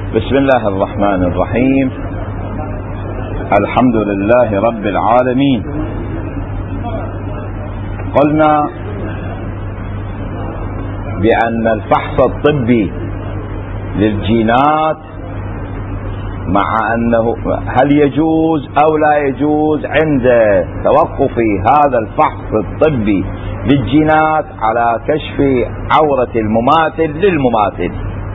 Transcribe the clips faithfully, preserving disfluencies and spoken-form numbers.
بسم الله الرحمن الرحيم. الحمد لله رب العالمين. قلنا بأن الفحص الطبي للجينات مع أنه هل يجوز أو لا يجوز عند توقف هذا الفحص الطبي للجينات على كشف عورة المماثل للمماثل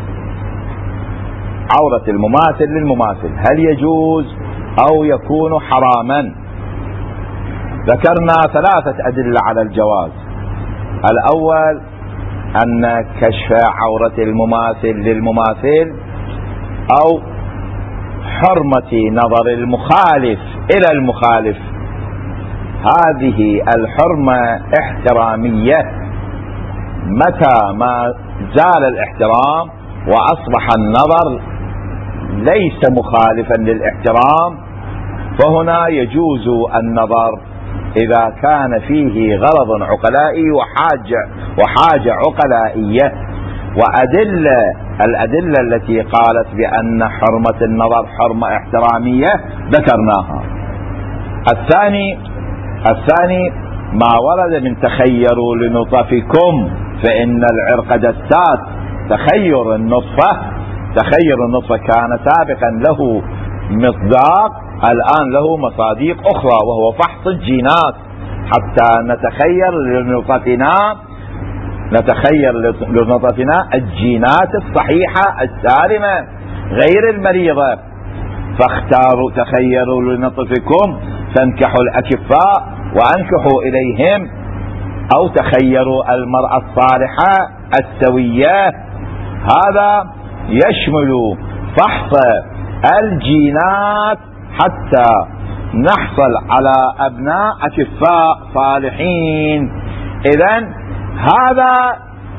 عورة المماثل للمماثل هل يجوز أو يكون حراما؟ ذكرنا ثلاثة أدلة على الجواز. الأول أن كشف عورة المماثل للمماثل أو حرمة نظر المخالف إلى المخالف، هذه الحرمة احترامية. متى ما زال الاحترام وأصبح النظر ليس مخالفا للاحترام فهنا يجوز النظر إذا كان فيه غرض عقلائي وحاجة وحاجة عقلائية. وأدلة الأدلة التي قالت بأن حرمة النظر حرمة احترامية ذكرناها. الثاني الثاني ما ورد من تخيروا لنطفكم فإن العرق دسات. تخير النطفة تخير النطفة كان سابقا له مصداق، الآن له مصاديق أخرى وهو فحص الجينات حتى نتخير لنطفتنا نتخير لنطفتنا الجينات الصحيحة السالمة غير المريضة. فاختاروا تخيروا لنطفكم فانكحوا الأكفاء وأنكحوا إليهم، أو تخيروا المرأة الصالحة السوية. هذا يشمل فحص الجينات حتى نحصل على أبناء أكفاء صالحين. إذن هذا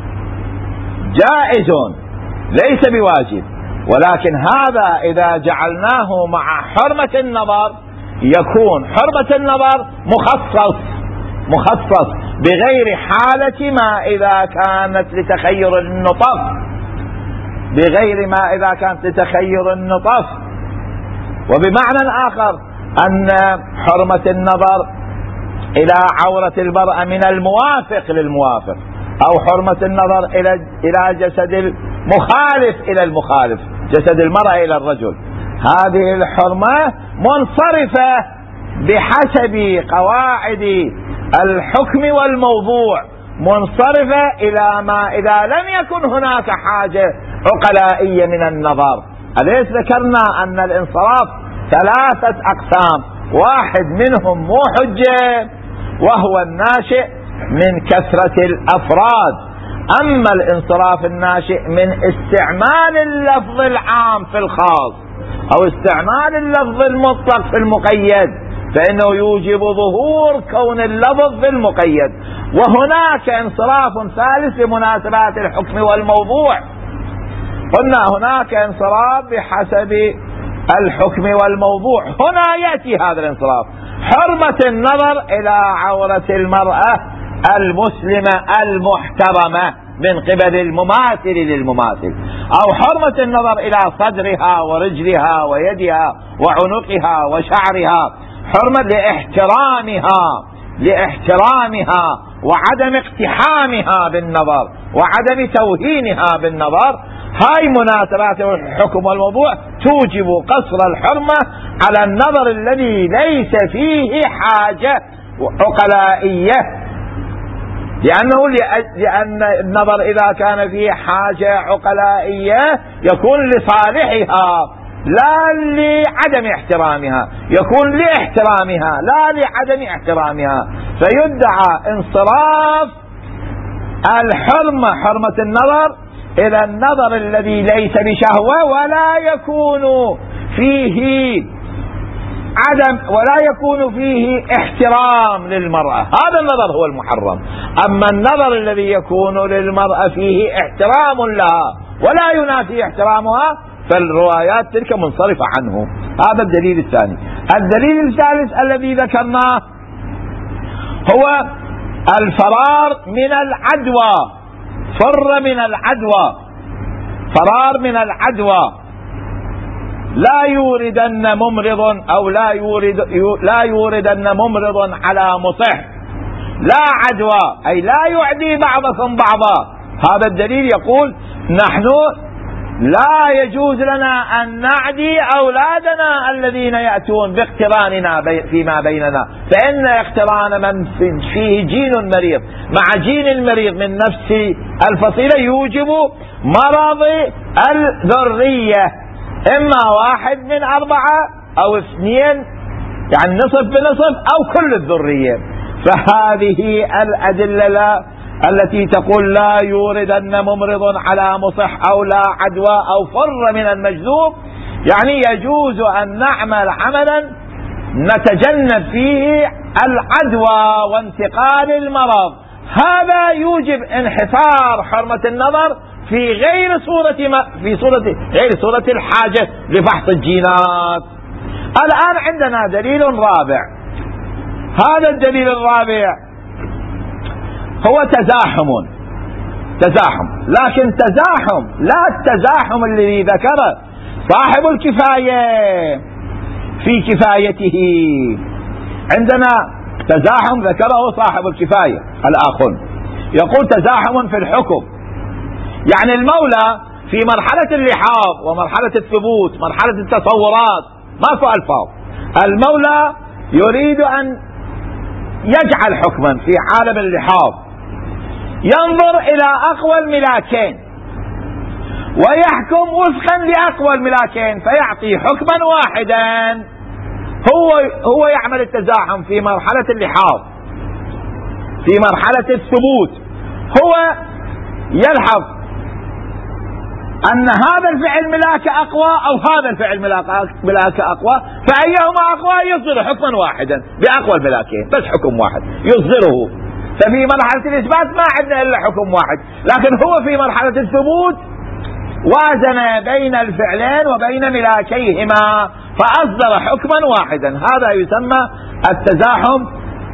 جائز ليس بواجب، ولكن هذا إذا جعلناه مع حرمة النظر يكون حرمة النظر مخصص مخصص بغير حالة ما إذا كانت لتخير النطف بغير ما إذا كانت لتخير النطف. وبمعنى آخر أن حرمة النظر إلى عورة المرأة من الموافق للموافق، أو حرمة النظر إلى إلى جسد المخالف إلى المخالف، جسد المرأة إلى الرجل، هذه الحرمة منصرفة بحسب قواعد الحكم والموضوع، منصرفة إلى ما إذا لم يكن هناك حاجة عقلائية من النظر. أليس ذكرنا أن الانصراف ثلاثة أقسام، واحد منهم مو حجة وهو الناشئ من كثرة الأفراد. أما الانصراف الناشئ من استعمال اللفظ العام في الخاص أو استعمال اللفظ المطلق في المقيد فإنه يوجب ظهور كون اللفظ في المقيد. وهناك انصراف ثالث لمناسبات الحكم والموضوع. قلنا هناك انصراف بحسب الحكم والموضوع. هنا يأتي هذا الانصراف حرمة النظر إلى عورة المرأة المسلمة المحترمة من قبل المماثل للمماثل، أو حرمة النظر إلى صدرها ورجلها ويدها وعنقها وشعرها، حرمة لاحترامها لاحترامها وعدم اقتحامها بالنظر وعدم توهينها بالنظر. هاي مناسبات الحكم والموضوع توجب قصر الحرمة على النظر الذي ليس فيه حاجة عقلائية، لأنه لأن النظر إذا كان فيه حاجة عقلائية يكون لصالحها لا لعدم احترامها، يكون لاحترامها لا لعدم احترامها، فيدعى انصراف الحرمة حرمة النظر إلى النظر الذي ليس بشهوة ولا يكون فيه عدم ولا يكون فيه احترام للمرأة. هذا النظر هو المحرم. أما النظر الذي يكون للمرأة فيه احترام لها ولا ينافي احترامها فالروايات تلك منصرفة عنه. هذا الدليل الثاني. الدليل الثالث الذي ذكرناه هو الفرار من العدوى. فر من العدوى فرار من العدوى لا يوردن ممرض أو لا يورد لا يوردن ممرض على مصح لا عدوى، أي لا يعدي بعضكم بعضا. هذا الدليل يقول نحن لا يجوز لنا أن نعدي أولادنا الذين يأتون باقتراننا فيما بيننا، فإن اقتران من فيه جين مريض مع جين المريض من نفس الفصيلة يوجب مرض الذرية، إما واحد من أربعة أو اثنين، يعني نصف بنصف، أو كل الذرية. فهذه الأدلة لا التي تقول لا يوردن ممرض على مصح أو لا عدوى أو فر من المجذوب، يعني يجوز أن نعمل عملا نتجنب فيه العدوى وانتقال المرض. هذا يوجب انحصار حرمة النظر في غير صورة ما في صورة غير صورة الحاجة لفحص الجينات. الآن عندنا دليل رابع. هذا الدليل الرابع هو تزاحم تزاحم لكن تزاحم لا التزاحم الذي ذكره صاحب الكفاية في كفايته. عندنا تزاحم ذكره صاحب الكفاية الآخر، يقول تزاحم في الحكم، يعني المولى في مرحلة اللحاظ ومرحلة الثبوت مرحلة التصورات ماكو ألفاظ، المولى يريد أن يجعل حكما في عالم اللحاظ ينظر إلى أقوى الملاكين ويحكم وفقا لأقوى الملاكين فيعطي حكما واحدا. هو هو يعمل التزاحم في مرحلة اللحاظ في مرحلة الثبوت، هو يلحظ أن هذا الفعل ملاك أقوى أو هذا الفعل ملاك أقوى، فأيهما أقوى يصدر حكما واحدا بأقوى الملاكين، بس حكم واحد يصدره. ففي مرحلة الإثبات ما عندنا إلا حكم واحد، لكن هو في مرحلة الثبوت وازن بين الفعلين وبين ملاكيهما فأصدر حكما واحدا. هذا يسمى التزاحم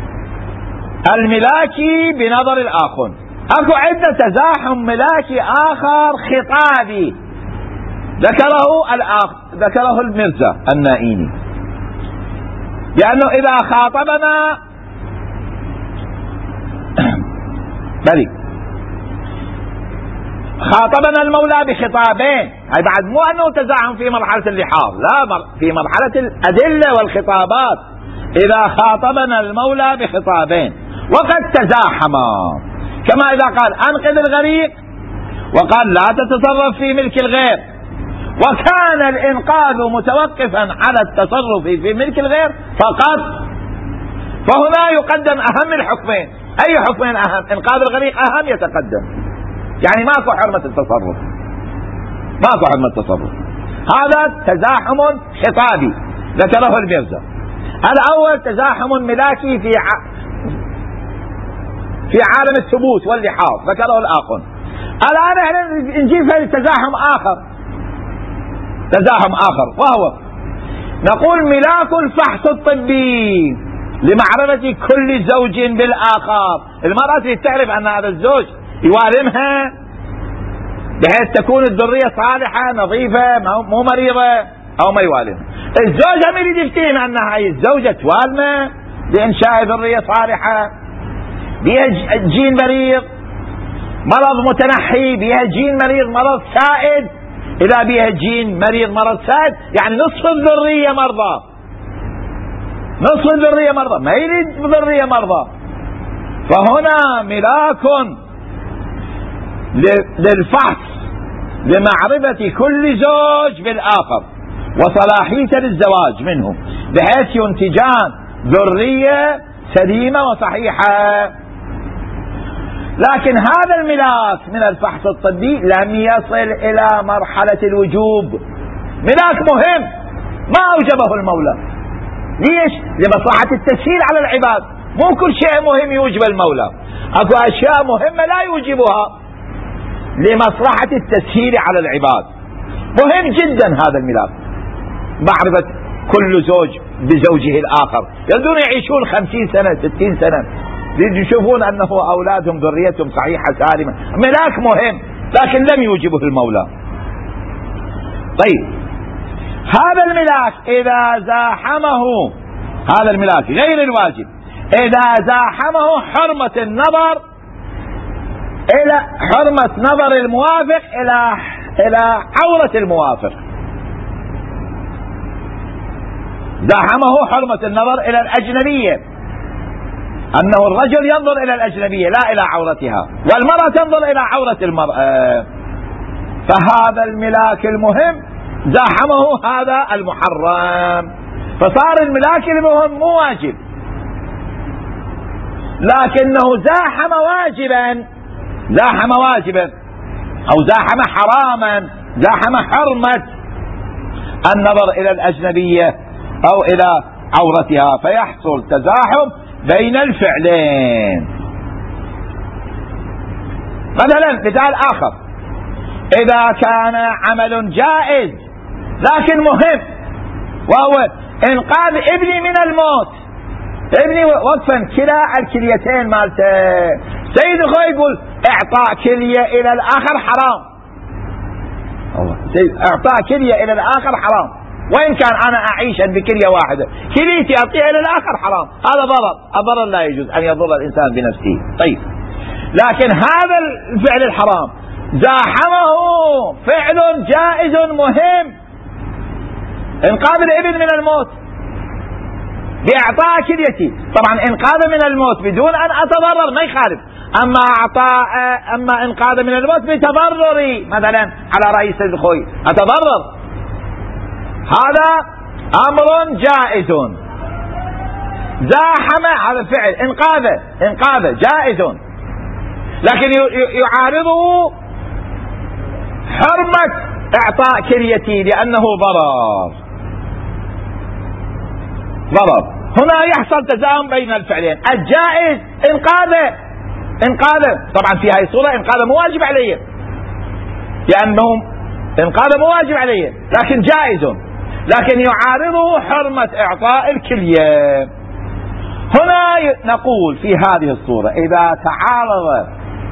الملاكي بنظر الآخر. أكو عندنا تزاحم ملاكي آخر خطابي ذكره الآخر ذكره المرزا النائيني، لأنه إذا خاطبنا بلي خاطبنا المولى بخطابين، هاي بعد مو أنه تزاحم في مرحلة اللحاظ، لا، في مرحلة الأدلة والخطابات إذا خاطبنا المولى بخطابين وقد تزاحما، كما إذا قال أنقذ الغريق وقال لا تتصرف في ملك الغير، وكان الإنقاذ متوقفا على التصرف في ملك الغير فقط، فهنا يقدم أهم الحكمين. أي حكمين أهم؟ إنقاذ الغريق أهم يتقدم، يعني ماكو حرمة التصرف، ماكو حرمة التصرف. هذا تزاحم خطابي ذكره المرزا. الأول تزاحم ملاكي في ع... في عالم الثبوت واللحاظ ذكره الآخر. الآن احنا نجيب في تزاحم آخر تزاحم آخر وهو نقول ملاك الفحص الطبي لمعرفة كل زوج بالآخر. المرأة تريد تعرف أن هذا الزوج يوالمها بحيث تكون الذرية صالحة نظيفة مو مريضة أو ما يوالمها. الزوج هم يريد يفتهم أن هاي الزوجة توالمه لإنشاء ذرية صالحة، بيها جين مريض مرض متنحي، بيها جين مريض مرض سائد. إذا بيها جين مريض مرض سائد يعني نصف الذرية مرضى، نصف الذرية مرضى، ما يريد ذرية مرضى. فهنا ملاك للفحص لمعرفة كل زوج بالآخر وصلاحية للزواج منه بحيث ينتجان ذرية سليمة وصحيحة. لكن هذا الملاك من الفحص الطبي لم يصل إلى مرحلة الوجوب. ملاك مهم ما أوجبه المولى، ليش؟ لمصلحة التسهيل على العباد. مو كل شيء مهم يوجب المولى، اكو اشياء مهمة لا يوجبها لمصلحة التسهيل على العباد. مهم جدا هذا الملاك، معرفة كل زوج بزوجه الآخر. يريدون يعيشون خمسين سنة ستين سنة، يشوفون أنه أولادهم ذريتهم صحيحة سالمة. ملاك مهم لكن لم يوجبه المولى. طيب هذا الملاك إذا زاحمه، هذا الملاك غير الواجب إذا زاحمه حرمة النظر إلى حرمة نظر الموافق إلى إلى عورة الموافق، زاحمه حرمة النظر إلى الأجنبية، أنه الرجل ينظر إلى الأجنبية لا إلى عورتها، والمرأة تنظر إلى عورة المرأة، فهذا الملاك المهم زاحمه هذا المحرم، فصار الملاك المهم مو واجب، لكنه زاحم واجبا، زاحم واجبا أو زاحم حراما، زاحم حرمة النظر إلى الأجنبية أو إلى عورتها، فيحصل تزاحم بين الفعلين. مثلا مثال آخر، إذا كان عمل جائز لكن مهم وهو إنقاذ ابني من الموت، ابني وقفا كلا الكليتين مالته، سيد الخوي يقول اعطاء كلية الى الاخر حرام، سيد اعطاء كلية الى الاخر حرام، وان كان انا اعيش بكلية واحدة كليتي اعطيها الى الاخر حرام، هذا ضرر، الضرر لا يجوز ان يضر الانسان بنفسه. طيب لكن هذا الفعل الحرام زاحمه فعل جائز مهم، انقاذ الابن من الموت بإعطاء كليتي، طبعا إنقاذ من الموت بدون أن أتضرر ما يخالف، أما أعطاء أما إنقاذ من الموت بتضرري مثلا على رئيس الخوي أتضرر، هذا أمر جائز، زاحم هذا الفعل إنقاذه إنقاذه جائز، لكن يعارضه حرمة إعطاء كليتي لأنه ضرر ضرر. هنا يحصل تزاحم بين الفعلين، الجائز انقاذه انقاذه طبعا في هذه الصورة انقاذه مو واجب عليه، لأنه انقاذه مو واجب عليه لكن جائز، لكن يعارضه حرمة إعطاء الكلية. هنا نقول في هذه الصورة إذا تعارض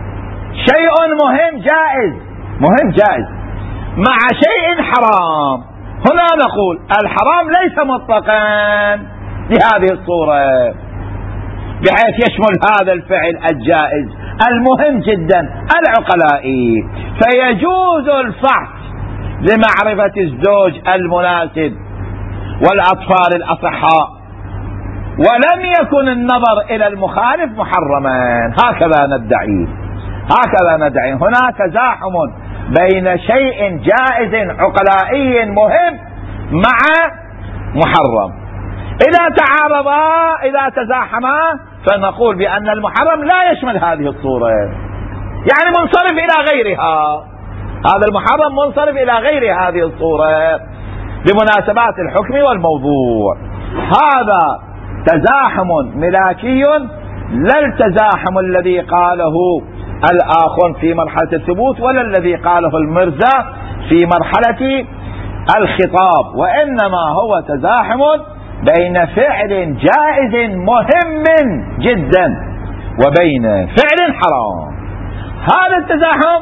شيء مهم جائز مهم جائز مع شيء حرام، هنا نقول الحرام ليس مطلقا بهذه الصورة بحيث يشمل هذا الفعل الجائز المهم جدا العقلائي، فيجوز الفحص لمعرفة الزوج المناسب والأطفال الأصحاء، ولم يكن النظر إلى المخالف محرما، هكذا ندعي هكذا ندعي هناك تزاحم بين شيء جائز عقلائي مهم مع محرم، إذا تعارضا إذا تزاحما فنقول بأن المحرم لا يشمل هذه الصورة، يعني منصرف إلى غيرها، هذا المحرم منصرف إلى غير هذه الصورة بمناسبات الحكم والموضوع. هذا تزاحم ملاكي لا التزاحم الذي قاله الآخر في مرحلة الثبوت ولا الذي قاله المرزا في مرحلة الخطاب، وإنما هو تزاحم بين فعل جائز مهم جدا وبين فعل حرام. هذا التزاحم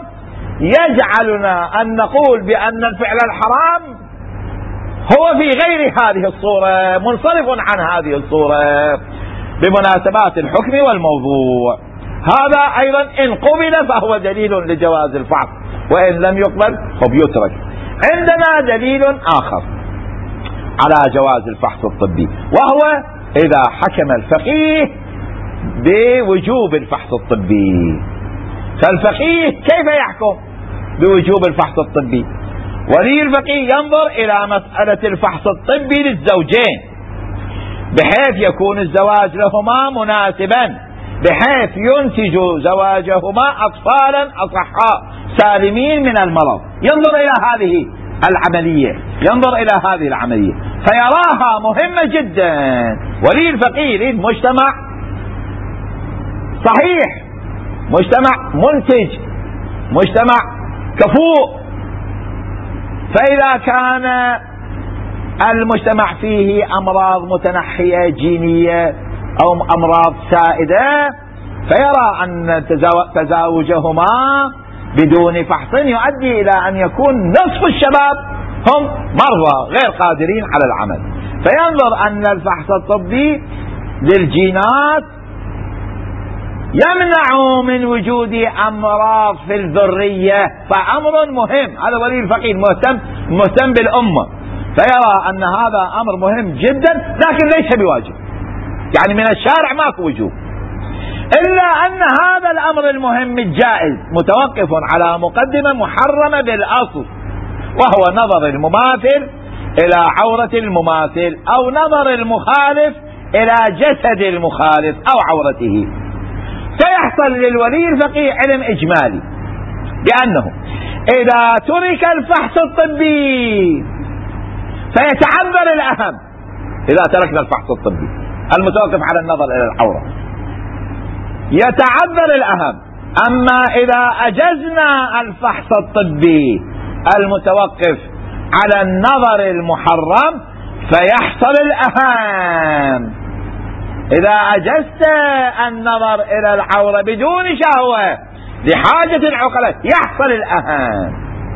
يجعلنا أن نقول بأن الفعل الحرام هو في غير هذه الصورة، منصرف عن هذه الصورة بمناسبات الحكم والموضوع. هذا أيضا إن قبل فهو دليل لجواز الفحص، وإن لم يقبل فبيترك. عندنا دليل آخر على جواز الفحص الطبي، وهو إذا حكم الفقيه بوجوب الفحص الطبي. فالفقيه كيف يحكم بوجوب الفحص الطبي؟ ولي الفقيه ينظر إلى مسألة الفحص الطبي للزوجين بحيث يكون الزواج لهما مناسبا، بحيث ينتج زواجهما أطفالا أصحاء سالمين من المرض. ينظر إلى هذه العملية ينظر إلى هذه العملية فيراها مهمة جدا. ولي الفقيه يريد مجتمع صحيح، مجتمع منتج، مجتمع كفؤ. فإذا كان المجتمع فيه أمراض متنحية جينية أو أمراض سائدة، فيرى أن تزاوجهما بدون فحص يؤدي إلى أن يكون نصف الشباب هم مرضى غير قادرين على العمل، فينظر أن الفحص الطبي للجينات يمنع من وجود أمراض في الذرية، فأمر مهم. هذا ولي الفقيه مهتم مهتم بالأمة، فيرى أن هذا أمر مهم جدا لكن ليس بواجب، يعني من الشارع ماكو وجوب، إلا أن هذا الأمر المهم الجائز متوقف على مقدمة محرمة بالأصل، وهو نظر المماثل إلى عورة المماثل أو نظر المخالف إلى جسد المخالف أو عورته. فيحصل للولي الفقيه علم إجمالي بأنه إذا ترك الفحص الطبي فيتعذر الأهم. إذا تركنا الفحص الطبي المتوقف على النظر إلى العورة يتعذر الأهم، أما إذا أجزنا الفحص الطبي المتوقف على النظر المحرم فيحصل الأهم. إذا أجزت النظر إلى العورة بدون شهوة لحاجة العقلاء يحصل الأهم،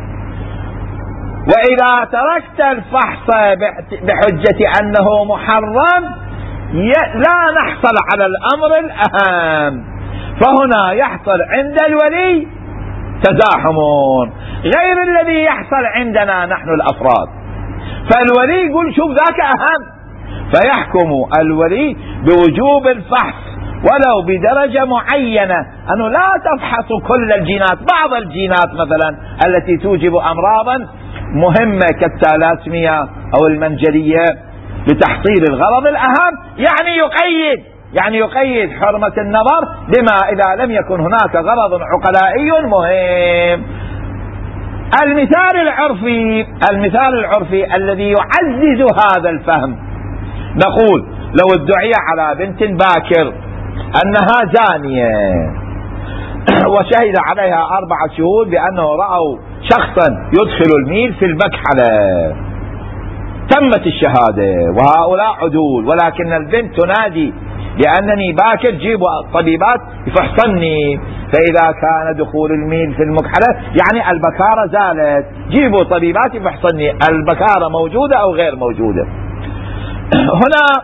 وإذا تركت الفحص بحجة أنه محرم لا نحصل على الأمر الأهم. فهنا يحصل عند الولي تزاحم غير الذي يحصل عندنا نحن الأفراد، فالولي يقول شوف ذاك أهم، فيحكم الولي بوجوب الفحص ولو بدرجة معينة، أنه لا تفحص كل الجينات، بعض الجينات مثلا التي توجب أمراضا مهمة كالثالاسميا أو المنجلية لتحصيل الغرض الأهم، يعني يقيد يعني يقيد حرمة النظر بما إذا لم يكن هناك غرض عقلائي مهم. المثال العرفي المثال العرفي الذي يعزز هذا الفهم، نقول لو ادعي على بنت باكر أنها زانية وشهد عليها أربعة شهود بأنه رأوا شخصا يدخل الميل في المكحلة، تمت الشهادة وهؤلاء عدول، ولكن البنت تنادي لأنني باكر جيبوا طبيبات يفحصني، فإذا كان دخول الميل في المكحلة يعني البكارة زالت، جيبوا طبيبات يفحصني، البكارة موجودة أو غير موجودة. هنا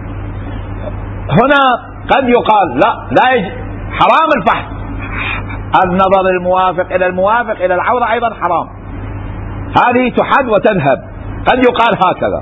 هنا قد يقال لا لا يج... حرام الفحص، النظر الموافق إلى الموافق إلى العورة أيضا حرام، هذه تحد وتذهب. قد يقال هكذا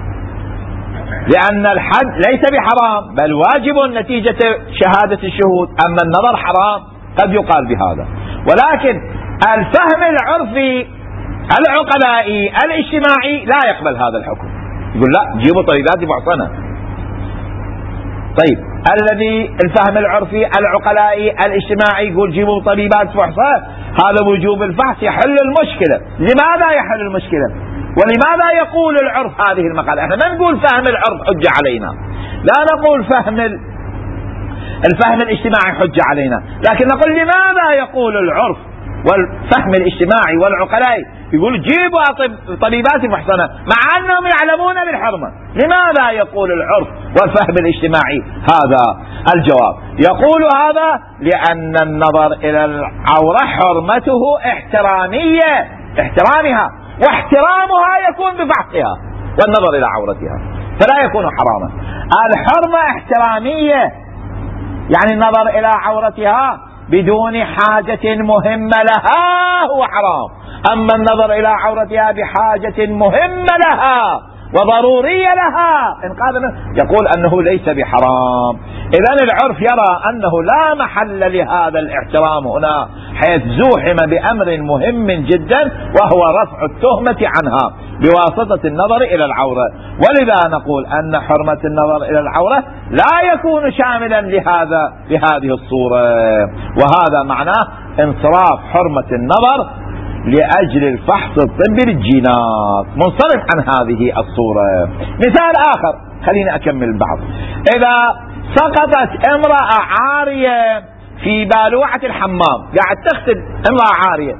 لأن الحد ليس بحرام بل واجب نتيجة شهادة الشهود، أما النظر حرام، قد يقال بهذا. ولكن الفهم العرفي العقلائي الاجتماعي لا يقبل هذا الحكم، يقول لا جيبوا طبيبات يفحصنا. طيب الذي الفهم العرفي العقلائي الاجتماعي يقول جيبوا طبيبات فحصة، هذا وجوب الفحص يحل المشكلة. لماذا يحل المشكلة؟ ولماذا يقول العرف هذه المقالة؟ احنا ما نقول فهم العرف حجة علينا، لا نقول فهم الفهم الاجتماعي حجة علينا، لكن نقول لماذا يقول العرف والفهم الاجتماعي والعقلائي يقول جيبوا طبيبات محصنة مع أنهم يعلمون بالحرمة؟ لماذا يقول العرف والفهم الاجتماعي هذا؟ الجواب يقول هذا لأن النظر إلى العورة حرمته احترامية، احترامها واحترامها يكون بفحصها والنظر إلى عورتها، فلا يكون حراما. الحرمة احترامية يعني النظر إلى عورتها بدون حاجة مهمة لها هو حرام، أما النظر إلى عورتها بحاجة مهمة لها وضرورية لها إنقاذ يقول أنه ليس بحرام. إذن العرف يرى أنه لا محل لهذا الاحترام هنا، حيث زوحم بأمر مهم جدا وهو رفع التهمة عنها بواسطة النظر إلى العورة، ولذا نقول أن حرمة النظر إلى العورة لا يكون شاملا لهذا بهذه الصورة، وهذا معناه انصراف حرمة النظر لأجل الفحص الطبي للجينات، منصرف عن هذه الصورة. مثال آخر خليني أكمل البعض. إذا سقطت امرأة عارية في بالوعة الحمام، قاعد تغسل امرأة عارية،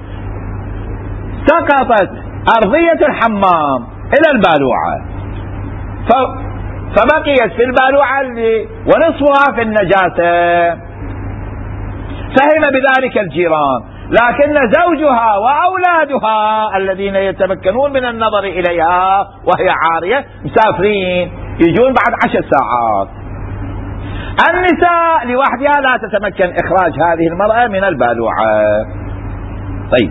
سقطت أرضية الحمام إلى البالوعة فبقيت في البالوعة اللي ونصفها في النجاسة، فهم بذلك الجيران لكن زوجها وأولادها الذين يتمكنون من النظر إليها وهي عارية مسافرين، يجون بعد عشر ساعات. النساء لوحدها لا تتمكن إخراج هذه المرأة من البالوعة. طيب،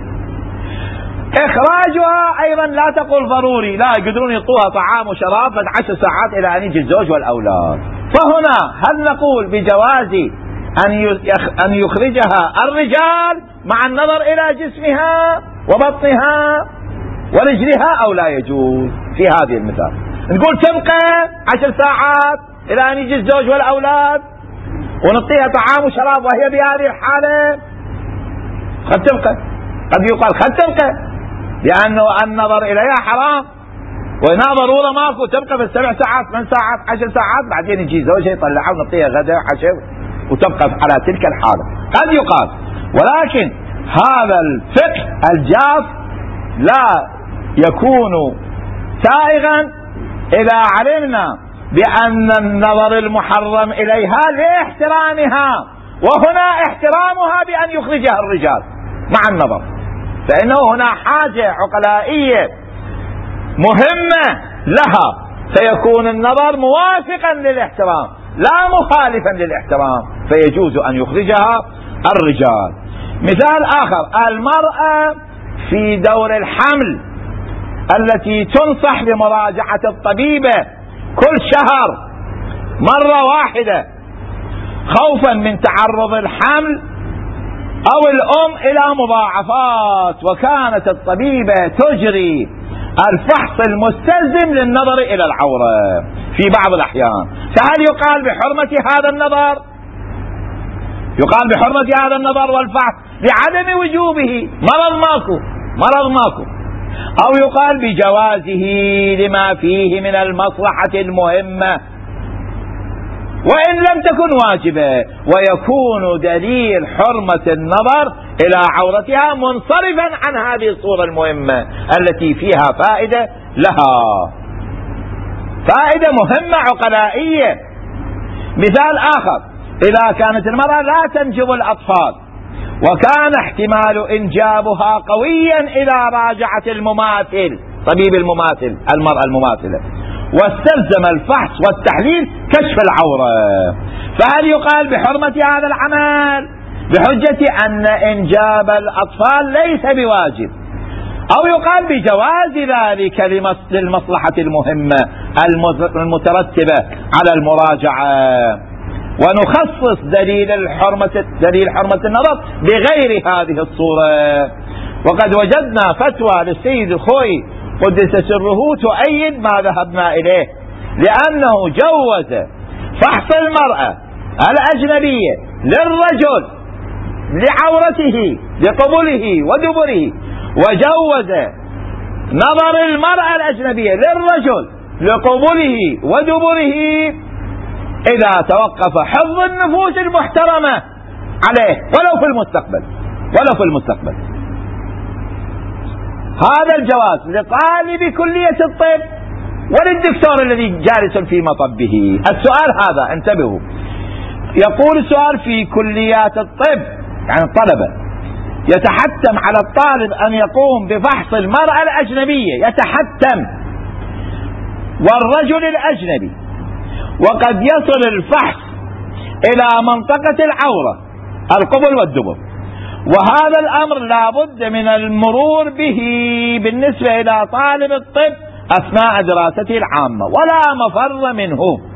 إخراجها أيضا لا تقول ضروري، لا يقدرون يعطوها طعام وشراب بعد عشر ساعات إلى أن يجي الزوج والأولاد. فهنا هل نقول بجواز أن يخرجها الرجال مع النظر إلى جسمها وبطنها ورجلها أو لا يجوز في هذه المثال؟ نقول تبقى عشر ساعات إلى أن يجي الزوج والأولاد ونعطيها طعام وشراب وهي بهذه الحالة، قد تبقى، قد يقال قد تبقى، لأنه النظر إليها حرام وهنا ضرورة ماكو، تبقى في السبع ساعات ثمان ساعات عشر ساعات، بعدين يجي زوجها يطلعها ونعطيها غداء وعشاء وتبقى على تلك الحالة، قد يقال. ولكن هذا الفقه الجاف لا يكون سائغا إذا علمنا بأن النظر المحرم إليها لاحترامها، وهنا احترامها بأن يخرجها الرجال مع النظر، فإنه هنا حاجة عقلائية مهمة لها، فيكون النظر موافقا للاحترام لا مخالفا للاحترام، فيجوز أن يخرجها الرجال. مثال آخر، المرأة في دور الحمل التي تنصح بمراجعة الطبيبة كل شهر مرة واحدة خوفا من تعرض الحمل أو الأم إلى مضاعفات، وكانت الطبيبة تجري الفحص المستلزم للنظر إلى العورة في بعض الأحيان، فهل يقال بحرمة هذا النظر؟ يقال بحرمة هذا النظر والفحص لعدم وجوبه، مرض ماكو، مرض ماكو، أو يقال بجوازه لما فيه من المصلحة المهمة وإن لم تكن واجبة، ويكون دليل حرمة النظر إلى عورتها منصرفا عن هذه الصورة المهمة التي فيها فائدة لها، فائدة مهمة عقلائية. مثال آخر، إذا كانت المرأة لا تنجب الأطفال وكان احتمال إنجابها قويا إلى راجعة المماثل، طبيب المماثل، المرأة المماثلة، واستلزم الفحص والتحليل كشف العورة، فهل يقال بحرمة هذا العمل بحجة أن إنجاب الأطفال ليس بواجب، أو يقال بجواز ذلك للمصلحة المهمة المترتبة على المراجعة، ونخصص دليل الحرمة دليل حرمة النظر بغير هذه الصورة؟ وقد وجدنا فتوى للسيد الخوي قدس سره تؤيد ما ذهبنا إليه، لأنه جوز فحص المرأة الأجنبية للرجل لعورته لقبله ودبره، وجوز نظر المرأة الأجنبية للرجل لقبله ودبره إذا توقف حفظ النفوس المحترمة عليه ولو في المستقبل، ولو في المستقبل. هذا الجواز لطالب كلية الطب وللدكتور الذي جالس في مطبه. السؤال هذا انتبهوا، يقول السؤال في كليات الطب يعني الطلبة يتحتم على الطالب أن يقوم بفحص المرأة الأجنبية، يتحتم، والرجل الأجنبي، وقد يصل الفحص إلى منطقة العورة القبل والدبر، وهذا الأمر لا بد من المرور به بالنسبة إلى طالب الطب أثناء دراسته العامة ولا مفر منه.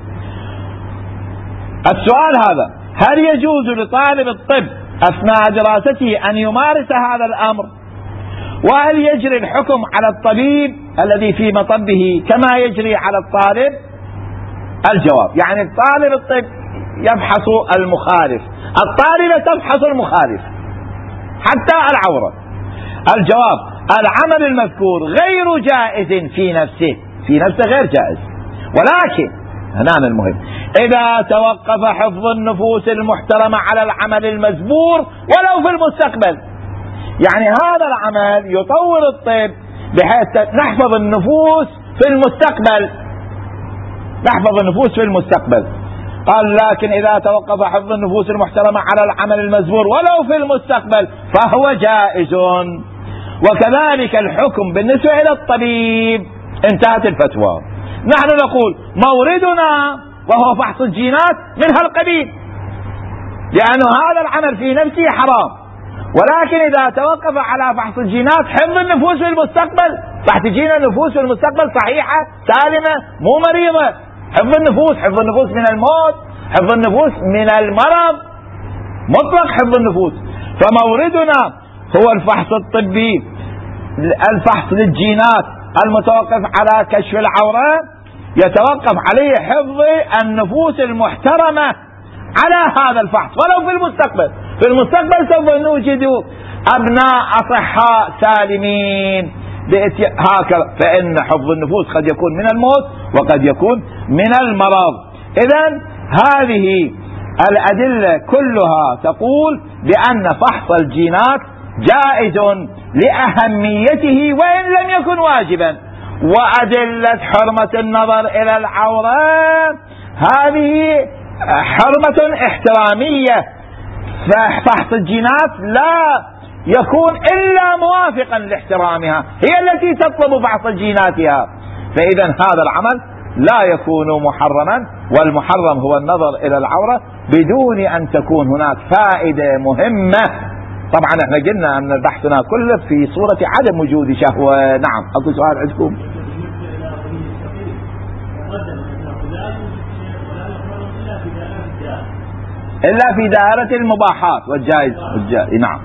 السؤال هذا، هل يجوز لطالب الطب أثناء دراسته أن يمارس هذا الأمر؟ وهل يجري الحكم على الطبيب الذي في مطبه كما يجري على الطالب؟ الجواب، يعني طالب الطب يفحص المخالف، الطالبة تفحص المخالف حتى العورة. الجواب، العمل المذكور غير جائز في نفسه، في نفسه غير جائز، ولكن هنا المهم إذا توقف حفظ النفوس المحترمة على العمل المزبور ولو في المستقبل، يعني هذا العمل يطور الطب بحيث نحفظ النفوس في المستقبل، نحفظ النفوس في المستقبل، قال لكن إذا توقف حفظ النفوس المحترمة على العمل المزبور ولو في المستقبل فهو جائز. وكذلك الحكم بالنسبة إلى الطبيب. انتهت الفتوى. نحن نقول موردنا وهو فحص الجينات من هالقبيل، لأن هذا العمل في نفسه حرام، ولكن إذا توقف على فحص الجينات حفظ النفوس في المستقبل، راح تجينا نفوس في المستقبل صحيحة سالمة مو مريضة. حفظ النفوس، حفظ النفوس من الموت، حفظ النفوس من المرض، مطلق حفظ النفوس. فموردنا هو الفحص الطبي، الفحص للجينات المتوقف على كشف العورة، يتوقف عليه حفظ النفوس المحترمة على هذا الفحص ولو في المستقبل. في المستقبل سوف نوجد أبناء أصحاء سالمين هكذا، فإن حفظ النفوس قد يكون من الموت وقد يكون من المرض. إذن هذه الأدلة كلها تقول بأن فحص الجينات جائز لأهميته وإن لم يكن واجبا. وأدلة حرمة النظر إلى العورة هذه حرمة احترامية، ففحص الجينات لا يكون إلا موافقا لاحترامها، هي التي تطلب فحص جيناتها. فإذا هذا العمل لا يكون محرما، والمحرم هو النظر إلى العورة بدون أن تكون هناك فائدة مهمة. طبعا احنا قلنا أن بحثنا كله في صورة عدم وجود شهوة. نعم، أكو سؤال عندكم؟ إلا في دائرة المباحات والجائز. نعم.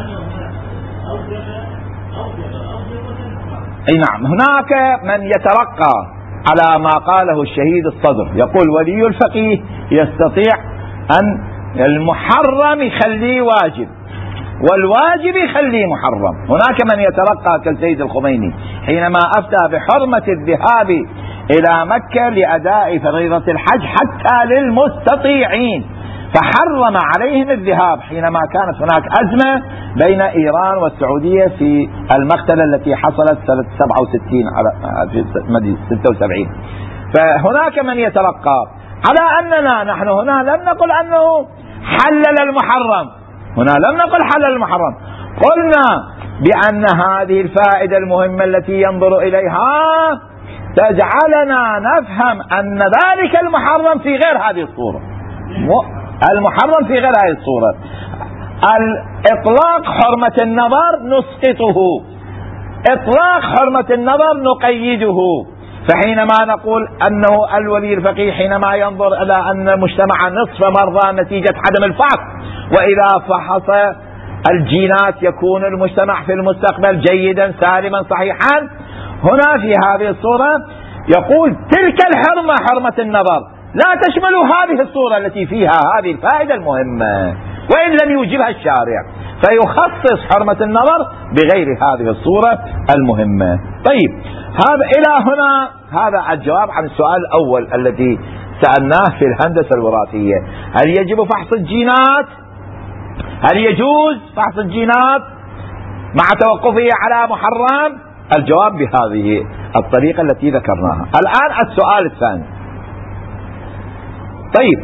اي نعم، هناك من يترقى على ما قاله الشهيد الصدر، يقول ولي الفقيه يستطيع أن المحرم يخليه واجب والواجب يخليه محرم. هناك من يترقى كالسيد الخميني حينما أفتى بحرمة الذهاب إلى مكة لأداء فريضة الحج حتى للمستطيعين، فحرم عليهم الذهاب حينما كانت هناك أزمة بين إيران والسعودية في المقتلة التي حصلت سنة سبعة وستين على ستة وسبعين. فهناك من يترقى على أننا نحن هنا لم نقل أنه حلل المحرم، هنا لم نقل حلل المحرم، قلنا بأن هذه الفائدة المهمة التي ينظر إليها تجعلنا نفهم أن ذلك المحرم في غير هذه الصورة. المحرم في غير هذه الصورة. الإطلاق حرمة النظر نسقطه، إطلاق حرمة النظر نقيده. فحينما نقول أنه الولي الفقيه حينما ينظر إلى أن المجتمع نصف مرضى نتيجة عدم الفحص، وإذا فحص الجينات يكون المجتمع في المستقبل جيدا سالما صحيحا، هنا في هذه الصورة يقول تلك الحرمة حرمة النظر لا تشمل هذه الصورة التي فيها هذه الفائدة المهمة وإن لم يوجبها الشارع، فيخصص حرمة النظر بغير هذه الصورة المهمة. طيب، هذا إلى هنا هذا الجواب عن السؤال الأول الذي سألناه في الهندسة الوراثية: هل يجب فحص الجينات؟ هل يجوز فحص الجينات مع توقفه على محرم؟ الجواب بهذه الطريقة التي ذكرناها. الآن السؤال الثاني: طيب،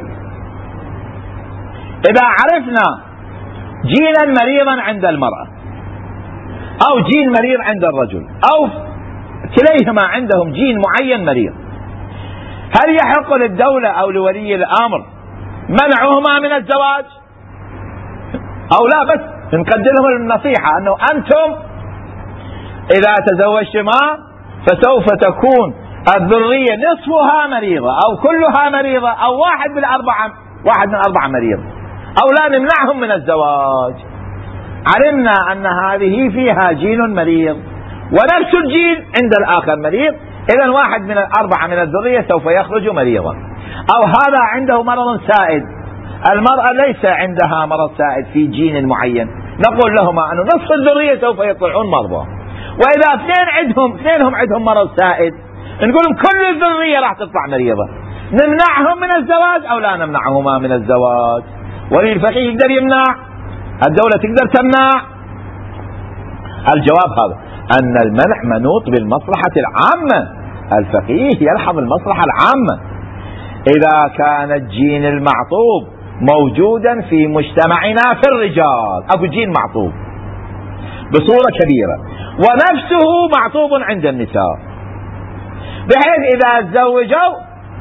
إذا عرفنا جينا مريضا عند المرأة أو جين مريض عند الرجل أو كليهما عندهم جين معين مريض، هل يحق للدولة أو لولي الأمر منعهما من الزواج أو لا؟ بس نقدم لهم النصيحة أنه أنتم إذا تزوجتما فسوف تكون الذرية نصفها مريضة أو كلها مريضة أو واحد من أربعة واحد من أربعة مريض، أو لا نمنعهم من الزواج. علمنا أن هذه فيها جين مريض ونفس الجين عند الآخر مريض، إذن واحد من الأربعة من الذرية سوف يخرج مريضا. أو هذا عنده مرض سائد، المرأة ليس عندها مرض سائد في جين معين، نقول لهما أن نصف الذرية سوف يطلعون مرضى. وإذا اثنين عندهم اثنينهم عندهم مرض سائد، نقولهم كل الذرية راح تطلع مريضة، نمنعهم من الزواج أو لا نمنعهما من الزواج؟ ولي الفقيه يقدر يمنع، الدولة تقدر تمنع؟ الجواب هذا، أن المنع منوط بالمصلحة العامة، الفقيه يلحظ المصلحة العامة. إذا كان الجين المعطوب موجودا في مجتمعنا في الرجال، أكو جين معطوب بصورة كبيرة ونفسه معطوب عند النساء، بحيث إذا تزوجوا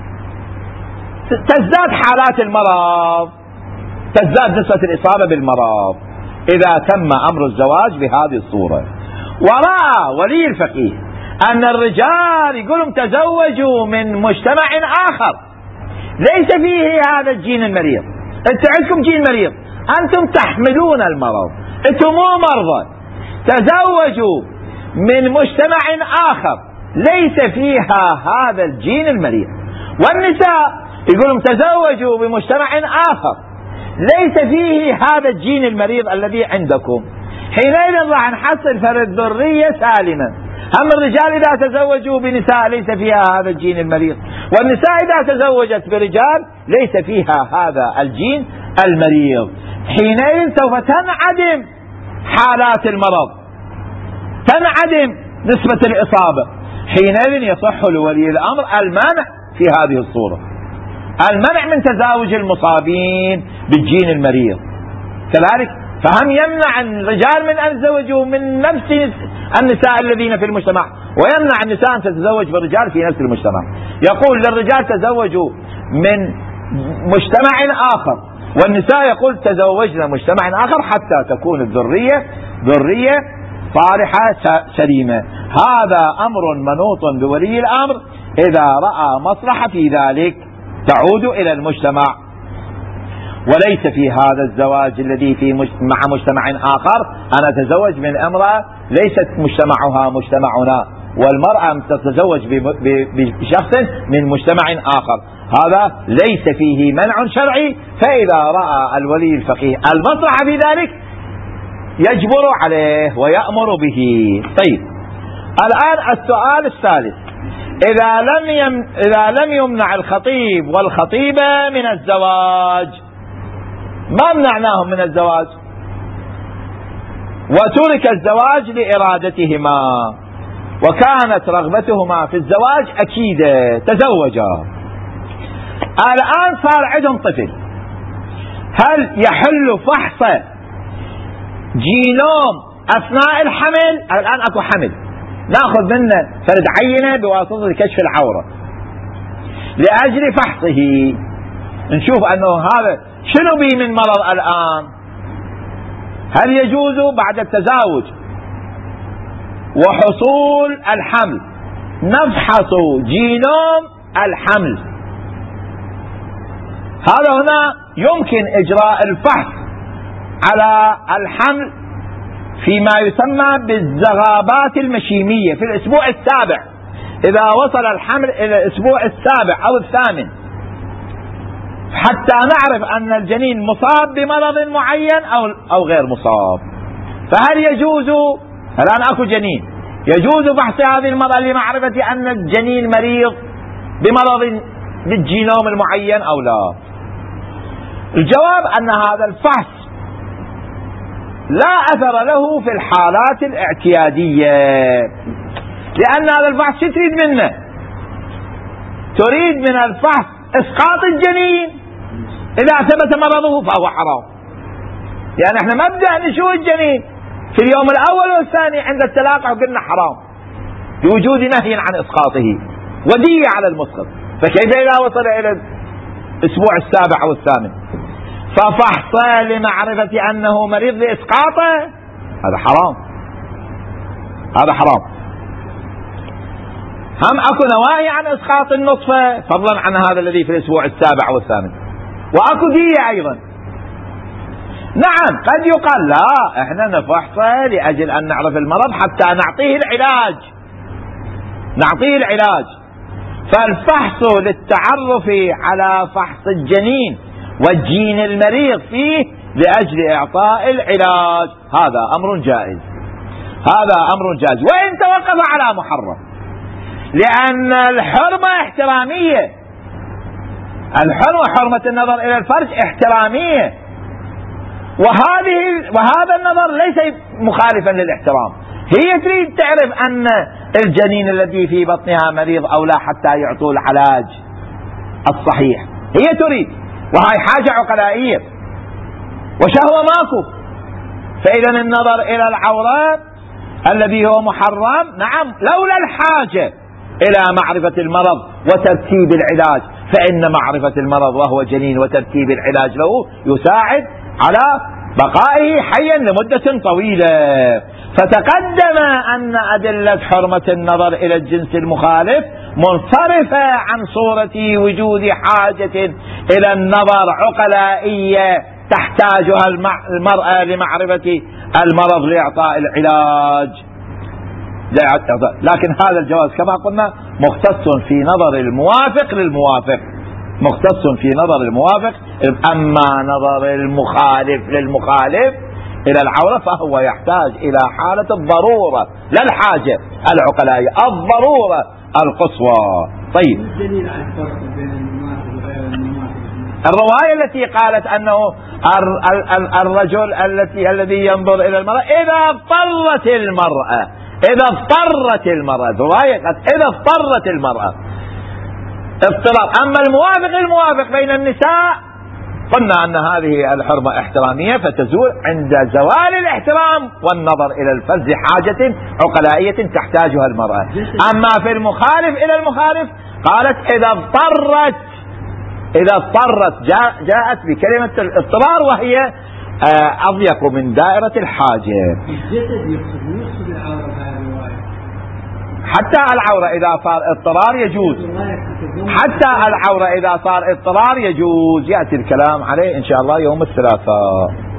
تزداد حالات المرض، تزداد نسبة الإصابة بالمرض إذا تم أمر الزواج بهذه الصورة. ورأى ولي الفقيه أن الرجال يقولون تزوجوا من مجتمع آخر ليس فيه هذا الجين المريض، أنتم عندكم جين مريض، أنتم تحملون المرض، أنتم مو مرضى، تزوجوا من مجتمع آخر ليس فيها هذا الجين المريض. والنساء يقولون تزوجوا بمجتمع آخر ليس فيه هذا الجين المريض الذي عندكم، حينئذ راح نحصل فرد ذرية سالمة. أما الرجال إذا تزوجوا بنساء ليس فيها هذا الجين المريض، والنساء إذا تزوجت برجال ليس فيها هذا الجين المريض، حينئذ سوف تنعدم حالات المرض، تنعدم نسبة الإصابة، حينئذ يصح لولي الأمر المانع في هذه الصورة، المنع من تزاوج المصابين بالجين المريض. كذلك فهم يمنع الرجال من أن يتزوجوا من نفس النساء الذين في المجتمع، ويمنع النساء أن تتزوج بالرجال في نفس المجتمع. يقول للرجال تزوجوا من مجتمع آخر، والنساء يقول تزوجنا مجتمع آخر حتى تكون الذرية ذرية صالحة سليمة. هذا أمر منوط بولي الأمر إذا رأى مصلحة في ذلك تعود إلى المجتمع، وليس في هذا الزواج الذي في مع مجتمع آخر أنا أتزوج من امرأة ليست مجتمعها مجتمعنا، والمرأة تتزوج بشخص من مجتمع آخر، هذا ليس فيه منع شرعي. فإذا رأى الولي الفقيه المصلحة في ذلك يجبر عليه ويأمر به. طيب، الآن السؤال الثالث: إذا لم يم إذا لم يمنع الخطيب والخطيبة من الزواج، ما منعناهم من الزواج وترك الزواج لإرادتهما وكانت رغبتهما في الزواج أكيدة، تزوجا، الآن صار عندهم طفل، هل يحل فحص جينوم أثناء الحمل؟ الآن أكو حمل، ناخذ منه فرد عينة بواسطة كشف العورة لأجل فحصه، نشوف أنه هذا شنو بيه من مرض الآن، هل يجوز بعد التزاوج وحصول الحمل نفحص جينوم الحمل؟ هذا هنا يمكن إجراء الفحص على الحمل فيما يسمى بالزغابات المشيمية في الأسبوع السابع، إذا وصل الحمل إلى الأسبوع السابع أو الثامن، حتى نعرف أن الجنين مصاب بمرض معين أو أو غير مصاب. فهل يجوز الآن أكو جنين، يجوز فحص هذه المرأة لمعرفة أن الجنين مريض بمرض بالجينوم المعين أو لا؟ الجواب أن هذا الفحص لا أثر له في الحالات الاعتيادية، لأن هذا الفحص شو تريد منه؟ تريد من الفحص إسقاط الجنين، إذا ثبت مرضه فهو حرام، يعني احنا مبدأ نشوف الجنين في اليوم الأول والثاني عند التلاقح قلنا حرام بوجود نهي عن إسقاطه ودية على المسقط، فكيف إذا وصل إلى الأسبوع السابع أو الثامن ففحصه لمعرفة أنه مريض لإسقاطه؟ هذا حرام، هذا حرام. هم أكو نواهي عن إسقاط النطفة فضلا عن هذا الذي في الأسبوع السابع والثامن، وأكو دية أيضا. نعم، قد يقال لا احنا نفحصه لأجل أن نعرف المرض حتى نعطيه العلاج، نعطيه العلاج، فالفحص للتعرف على فحص الجنين والجين المريض فيه لأجل إعطاء العلاج، هذا أمر جائز، هذا أمر جائز، وإن توقف على محرم، لأن الحرمة احترامية، الحرمة حرمة النظر إلى الفرج احترامية، وهذه وهذا النظر ليس مخالفا للاحترام، هي تريد تعرف أن الجنين الذي في بطنها مريض أو لا حتى يعطوا العلاج، الصحيح. هي تريد، وهي حاجة عقلائية وشهوة ماكو. فإذا النظر إلى العورات الذي هو محرم، نعم، لولا الحاجة إلى معرفة المرض وترتيب العلاج، فإن معرفة المرض وهو جنين وترتيب العلاج له يساعد على بقائه حيا لمدة طويلة. فتقدم أن أدلة حرمة النظر إلى الجنس المخالف منصرفة عن صورة وجود حاجة إلى النظر عقلائية تحتاجها المرأة لمعرفة المرض لإعطاء العلاج. لكن هذا الجواز كما قلنا مختص في نظر الموافق للموافق، مختص في نظر الموافق. أما نظر المخالف للمخالف إلى العورة فهو يحتاج إلى حالة الضرورة، لا الحاجة العقلائية، الضرورة القصوى. طيب، الرواية التي قالت أنه الرجل التي الذي ينظر إلى المرأة إذا اضطرت المرأة، إذا اضطرت المرأة، رواية إذا اضطرت المرأة اضطرار. أما الموافق الموافق بين النساء قلنا أن هذه الحرمة احترامية فتزول عند زوال الاحترام والنظر إلى الفرز حاجة عقلائية تحتاجها المرأة. أما في المخالف إلى المخالف قالت إذا اضطرت، إذا اضطرت جاءت بكلمة الاضطرار وهي أضيق من دائرة الحاجة. حتى العورة إذا صار اضطرار يجوز، حتى العورة إذا صار اضطرار يجوز. يأتي الكلام عليه إن شاء الله يوم الثلاثاء.